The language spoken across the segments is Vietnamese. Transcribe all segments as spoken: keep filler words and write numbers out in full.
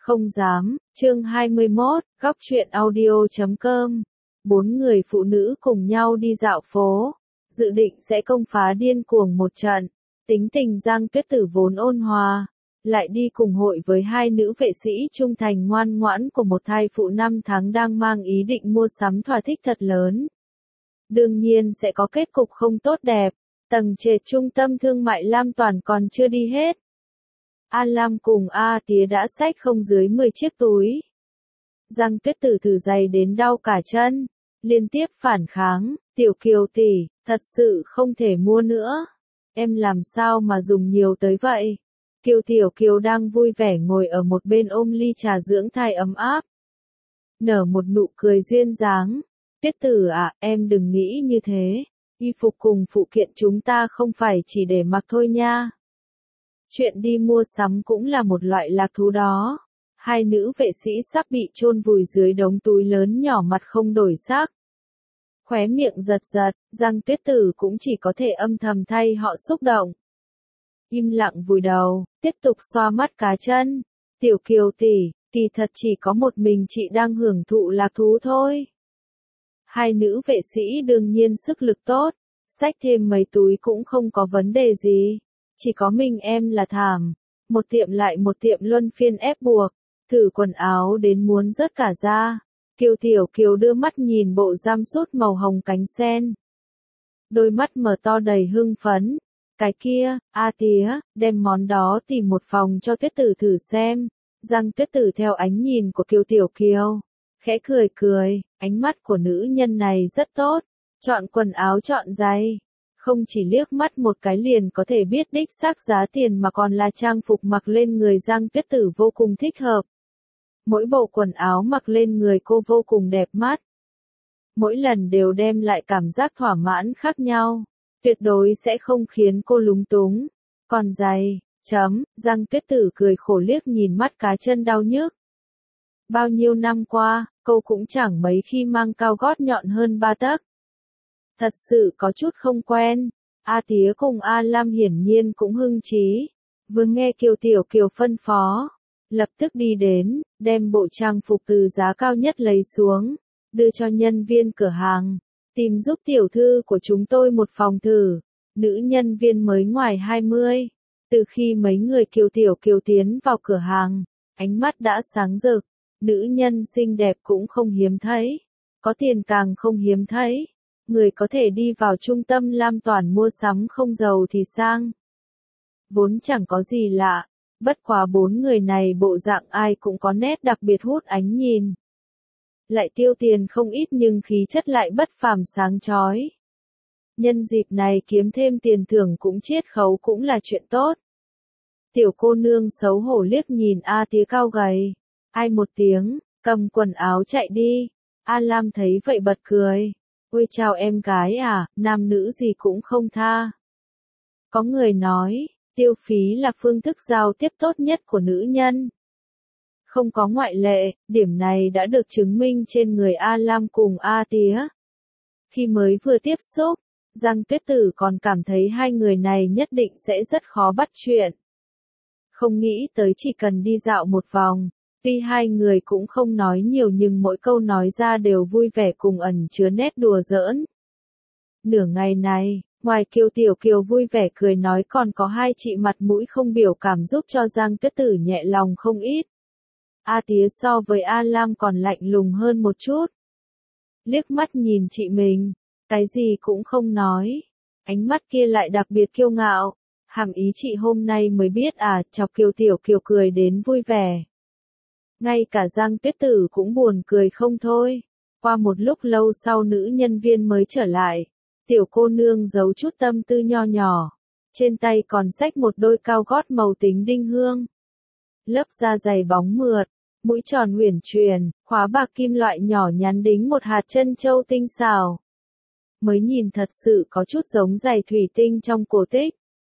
Không dám, chương hai mươi mốt, góc truyện audio chấm com. Bốn người phụ nữ cùng nhau đi dạo phố, dự định sẽ công phá điên cuồng một trận. Tính tình Giang Tuyết Tử vốn ôn hòa, lại đi cùng hội với hai nữ vệ sĩ trung thành ngoan ngoãn của một thai phụ năm tháng đang mang ý định mua sắm thỏa thích thật lớn. Đương nhiên sẽ có kết cục không tốt đẹp, tầng trệt trung tâm thương mại Lam Toàn còn chưa đi hết. A Lam cùng A Tía đã xách không dưới mười chiếc túi. Giang Tuyết Tử thử giày đến đau cả chân, liên tiếp phản kháng, Tiểu Kiều tỷ, thật sự không thể mua nữa. Em làm sao mà dùng nhiều tới vậy? Kiều Tiểu Kiều đang vui vẻ ngồi ở một bên ôm ly trà dưỡng thai ấm áp. Nở một nụ cười duyên dáng. Tuyết Tử à, em đừng nghĩ như thế. Y phục cùng phụ kiện chúng ta không phải chỉ để mặc thôi nha. Chuyện đi mua sắm cũng là một loại lạc thú đó. Hai nữ vệ sĩ sắp bị chôn vùi dưới đống túi lớn nhỏ mặt không đổi sắc. Khóe miệng giật giật, Giang Tuyết Tử cũng chỉ có thể âm thầm thay họ xúc động. Im lặng vùi đầu, tiếp tục xoa mắt cá chân. Tiểu Kiều tỷ, kỳ thật chỉ có một mình chị đang hưởng thụ lạc thú thôi. Hai nữ vệ sĩ đương nhiên sức lực tốt, xách thêm mấy túi cũng không có vấn đề gì. Chỉ có mình em là thảm. Một tiệm lại một tiệm luân phiên ép buộc, thử quần áo đến muốn rớt cả da. Kiều Tiểu Kiều đưa mắt nhìn bộ jumpsuit màu hồng cánh sen. Đôi mắt mở to đầy hưng phấn. Cái kia, A Tía, đem món đó tìm một phòng cho Tuyết Tử thử xem. Giang Tuyết Tử theo ánh nhìn của Kiều Tiểu Kiều, khẽ cười cười, ánh mắt của nữ nhân này rất tốt. Chọn quần áo chọn giày. Không chỉ liếc mắt một cái liền có thể biết đích xác giá tiền mà còn là trang phục mặc lên người Giang Tuyết Tử vô cùng thích hợp. Mỗi bộ quần áo mặc lên người cô vô cùng đẹp mắt. Mỗi lần đều đem lại cảm giác thỏa mãn khác nhau. Tuyệt đối sẽ không khiến cô lúng túng. Còn giày, chấm, Giang Tuyết Tử cười khổ liếc nhìn mắt cá chân đau nhức. Bao nhiêu năm qua, cô cũng chẳng mấy khi mang cao gót nhọn hơn ba tấc. Thật sự có chút không quen. A Tía cùng A Lam hiển nhiên cũng hưng trí. Vừa nghe Kiều Tiểu Kiều phân phó, lập tức đi đến, đem bộ trang phục từ giá cao nhất lấy xuống, đưa cho nhân viên cửa hàng. Tìm giúp tiểu thư của chúng tôi một phòng thử. Nữ nhân viên mới ngoài hai mươi. Từ khi mấy người Kiều Tiểu Kiều tiến vào cửa hàng, ánh mắt đã sáng rực. Nữ nhân xinh đẹp cũng không hiếm thấy. Có tiền càng không hiếm thấy. Người có thể đi vào trung tâm Lam Toàn mua sắm không giàu thì sang. Vốn chẳng có gì lạ, bất quá bốn người này bộ dạng ai cũng có nét đặc biệt hút ánh nhìn. Lại tiêu tiền không ít nhưng khí chất lại bất phàm sáng chói. Nhân dịp này kiếm thêm tiền thưởng cũng chiết khấu cũng là chuyện tốt. Tiểu cô nương xấu hổ liếc nhìn A Tía cao gầy. Ai một tiếng, cầm quần áo chạy đi. A Lam thấy vậy bật cười. Ôi chào em gái à, nam nữ gì cũng không tha. Có người nói, tiêu phí là phương thức giao tiếp tốt nhất của nữ nhân. Không có ngoại lệ, điểm này đã được chứng minh trên người A Lam cùng A Tía. Khi mới vừa tiếp xúc, Giang Tuyết Tử còn cảm thấy hai người này nhất định sẽ rất khó bắt chuyện. Không nghĩ tới chỉ cần đi dạo một vòng. Tuy hai người cũng không nói nhiều nhưng mỗi câu nói ra đều vui vẻ cùng ẩn chứa nét đùa giỡn. Nửa ngày này, ngoài Kiều Tiểu Kiều vui vẻ cười nói còn có hai chị mặt mũi không biểu cảm giúp cho Giang Tuyết Tử nhẹ lòng không ít. A Tía so với A Lam còn lạnh lùng hơn một chút. Liếc mắt nhìn chị mình, cái gì cũng không nói. Ánh mắt kia lại đặc biệt kiêu ngạo. Hàm ý chị hôm nay mới biết à, chọc Kiều Tiểu Kiều cười đến vui vẻ. Ngay cả Giang Tuyết Tử cũng buồn cười không thôi. Qua một lúc lâu sau nữ nhân viên mới trở lại. Tiểu cô nương giấu chút tâm tư nho nhỏ. Trên tay còn xách một đôi cao gót màu tính đinh hương. Lớp da dày bóng mượt, mũi tròn uyển chuyển, khóa bạc kim loại nhỏ nhắn đính một hạt trân châu tinh xảo. Mới nhìn thật sự có chút giống giày thủy tinh trong cổ tích.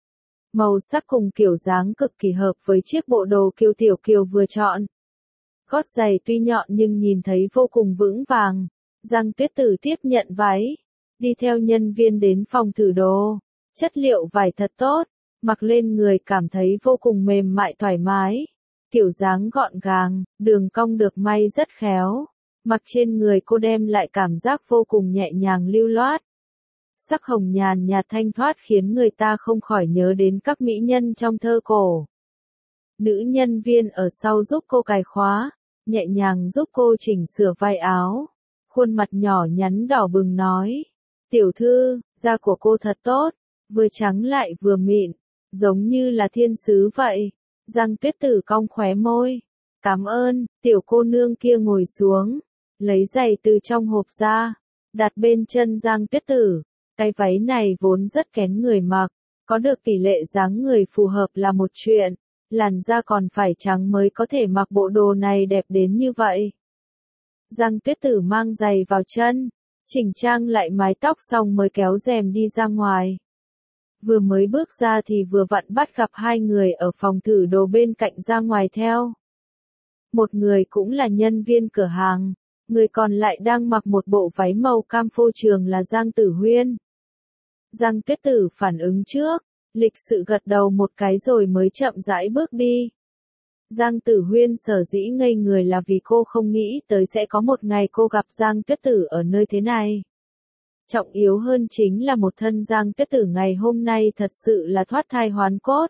Màu sắc cùng kiểu dáng cực kỳ hợp với chiếc bộ đồ Kiều Tiểu Kiều vừa chọn. Gót giày tuy nhọn nhưng nhìn thấy vô cùng vững vàng. Giang Tuyết Tử tiếp nhận váy, đi theo nhân viên đến phòng thử đồ. Chất liệu vải thật tốt, mặc lên người cảm thấy vô cùng mềm mại thoải mái. kiểu dáng gọn gàng, đường cong được may rất khéo. Mặc trên người cô đem lại cảm giác vô cùng nhẹ nhàng lưu loát. Sắc hồng nhàn nhạt thanh thoát khiến người ta không khỏi nhớ đến các mỹ nhân trong thơ cổ. Nữ nhân viên ở sau giúp cô cài khóa, nhẹ nhàng giúp cô chỉnh sửa vai áo. Khuôn mặt nhỏ nhắn đỏ bừng nói, tiểu thư, da của cô thật tốt, vừa trắng lại vừa mịn, giống như là thiên sứ vậy. Giang Tuyết Tử cong khóe môi, cảm ơn. Tiểu cô nương kia ngồi xuống, lấy giày từ trong hộp ra, đặt bên chân Giang Tuyết Tử. Cái váy này vốn rất kén người mặc, có được tỷ lệ dáng người phù hợp là một chuyện, làn da còn phải trắng mới có thể mặc bộ đồ này đẹp đến như vậy. Giang Tuyết Tử mang giày vào chân, chỉnh trang lại mái tóc xong mới kéo rèm đi ra ngoài. Vừa mới bước ra thì vừa vặn bắt gặp hai người ở phòng thử đồ bên cạnh ra ngoài theo. Một người cũng là nhân viên cửa hàng, người còn lại đang mặc một bộ váy màu cam phô trường là Giang Tử Huyên. Giang Tuyết Tử phản ứng trước, lịch sự gật đầu một cái rồi mới chậm rãi bước đi. Giang Tử Huyên sở dĩ ngây người là vì cô không nghĩ tới sẽ có một ngày cô gặp Giang Tuyết Tử ở nơi thế này. Trọng yếu hơn chính là một thân Giang Tuyết Tử ngày hôm nay thật sự là thoát thai hoán cốt.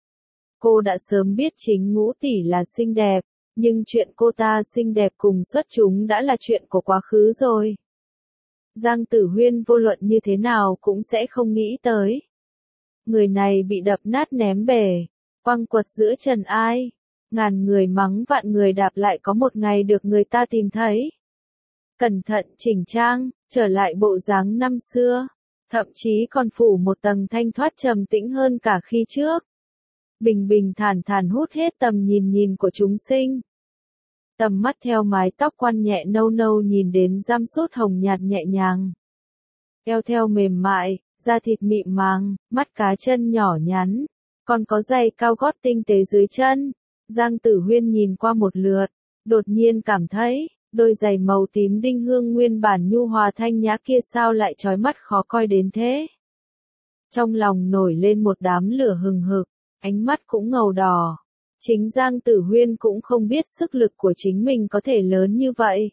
Cô đã sớm biết chính Ngũ tỷ là xinh đẹp, nhưng chuyện cô ta xinh đẹp cùng xuất chúng đã là chuyện của quá khứ rồi. Giang Tử Huyên vô luận như thế nào cũng sẽ không nghĩ tới. Người này bị đập nát ném bể, quăng quật giữa trần ai. Ngàn người mắng vạn người đạp lại có một ngày được người ta tìm thấy. Cẩn thận chỉnh trang, trở lại bộ dáng năm xưa, thậm chí còn phủ một tầng thanh thoát trầm tĩnh hơn cả khi trước. Bình bình thản thản hút hết tầm nhìn nhìn của chúng sinh. Tầm mắt theo mái tóc quăn nhẹ nâu nâu nhìn đến răm sút hồng nhạt nhẹ nhàng. Eo theo mềm mại, da thịt mịn màng, mắt cá chân nhỏ nhắn, còn có giày cao gót tinh tế dưới chân. Giang Tử Huyên nhìn qua một lượt, đột nhiên cảm thấy, đôi giày màu tím đinh hương nguyên bản nhu hòa thanh nhã kia sao lại chói mắt khó coi đến thế. Trong lòng nổi lên một đám lửa hừng hực, ánh mắt cũng ngầu đỏ. Chính Giang Tử Huyên cũng không biết sức lực của chính mình có thể lớn như vậy.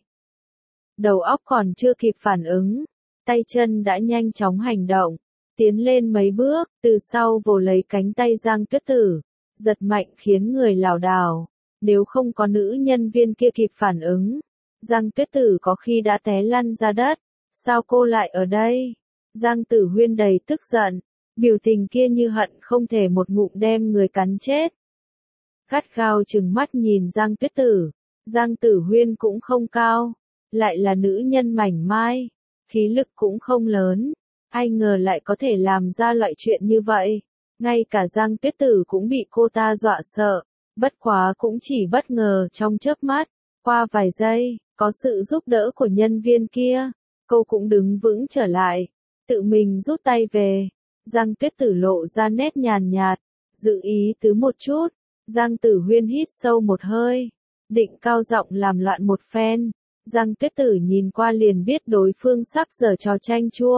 Đầu óc còn chưa kịp phản ứng, tay chân đã nhanh chóng hành động, tiến lên mấy bước, từ sau vồ lấy cánh tay Giang Tuyết Tử, giật mạnh khiến người lảo đảo. Nếu không có nữ nhân viên kia kịp phản ứng, Giang Tuyết Tử có khi đã té lăn ra đất. Sao cô lại ở đây? Giang Tử Huyên đầy tức giận, biểu tình kia như hận không thể một ngụm đem người cắn chết. Gắt gao trừng mắt nhìn Giang Tuyết Tử. Giang Tử Huyên cũng không cao, lại là nữ nhân mảnh mai, khí lực cũng không lớn, ai ngờ lại có thể làm ra loại chuyện như vậy. Ngay cả Giang Tuyết Tử cũng bị cô ta dọa sợ, bất quá cũng chỉ bất ngờ trong chớp mắt. Qua vài giây, có sự giúp đỡ của nhân viên kia, cô cũng đứng vững trở lại, tự mình rút tay về. Giang Tuyết Tử lộ ra nét nhàn nhạt, dự ý tứ một chút. Giang Tử Huyên hít sâu một hơi, định cao giọng làm loạn một phen. Giang Tuyết Tử nhìn qua liền biết đối phương sắp giở trò chanh chua.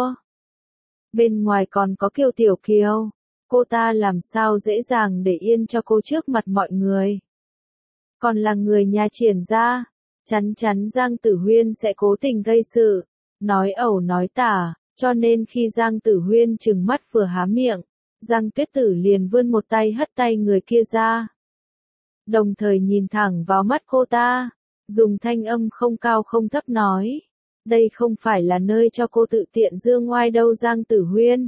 Bên ngoài còn có Kiều Tiểu Kiều, cô ta làm sao dễ dàng để yên cho cô trước mặt mọi người. Còn là người nhà Triển gia, chắn chắn Giang Tử Huyên sẽ cố tình gây sự, nói ẩu nói tả, cho nên khi Giang Tử Huyên trừng mắt vừa há miệng, Giang Tuyết Tử liền vươn một tay hất tay người kia ra. Đồng thời nhìn thẳng vào mắt cô ta, dùng thanh âm không cao không thấp nói, đây không phải là nơi cho cô tự tiện dương ngoai đâu Giang Tử Huyên.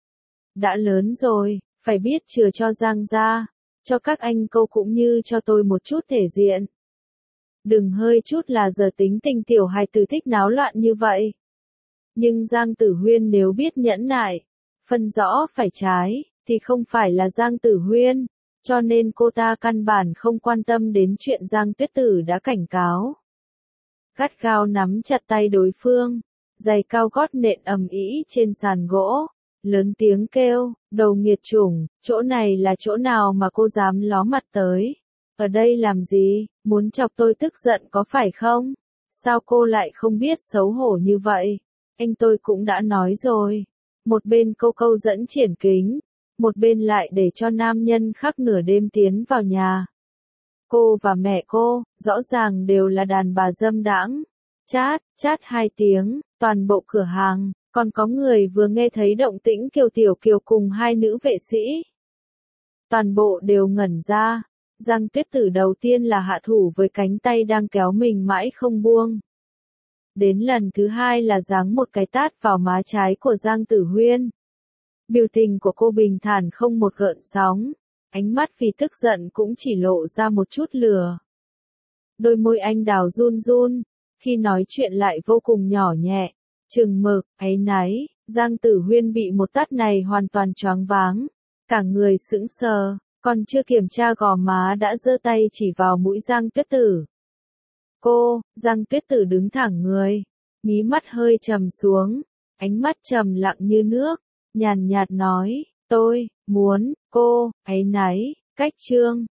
Đã lớn rồi, phải biết chừa cho Giang gia, cho các anh cô cũng như cho tôi một chút thể diện. Đừng hơi chút là giờ tính tình tiểu hài tử thích náo loạn như vậy. Nhưng Giang Tử Huyên nếu biết nhẫn nại, phân rõ phải trái, thì không phải là Giang Tử Huyên, cho nên cô ta căn bản không quan tâm đến chuyện Giang Tuyết Tử đã cảnh cáo. Gắt gao nắm chặt tay đối phương, giày cao gót nện ầm ĩ trên sàn gỗ, lớn tiếng kêu, đầu nghiệt chủng, chỗ này là chỗ nào mà cô dám ló mặt tới? Ở đây làm gì, muốn chọc tôi tức giận có phải không? Sao cô lại không biết xấu hổ như vậy? Anh tôi cũng đã nói rồi. Một bên câu câu dẫn Triển Kính, một bên lại để cho nam nhân khác nửa đêm tiến vào nhà. Cô và mẹ cô, rõ ràng đều là đàn bà dâm đãng. Chát, chát hai tiếng, toàn bộ cửa hàng, còn có người vừa nghe thấy động tĩnh Kiều Tiểu Kiều cùng hai nữ vệ sĩ. Toàn bộ đều ngẩn ra. Giang Tuyết Tử đầu tiên là hạ thủ với cánh tay đang kéo mình mãi không buông. Đến lần thứ hai là giáng một cái tát vào má trái của Giang Tử Huyên. Biểu tình của cô bình thản không một gợn sóng, ánh mắt vì tức giận cũng chỉ lộ ra một chút lửa. Đôi môi anh đào run run, khi nói chuyện lại vô cùng nhỏ nhẹ, chừng mực, áy náy. Giang Tử Huyên bị một tát này hoàn toàn choáng váng, cả người sững sờ, còn chưa kiểm tra gò má đã giơ tay chỉ vào mũi Giang Tuyết Tử. Cô, Giang Tuyết Tử đứng thẳng người, mí mắt hơi trầm xuống, ánh mắt trầm lặng như nước, nhàn nhạt nói, tôi, muốn, cô, áy náy, cách trương.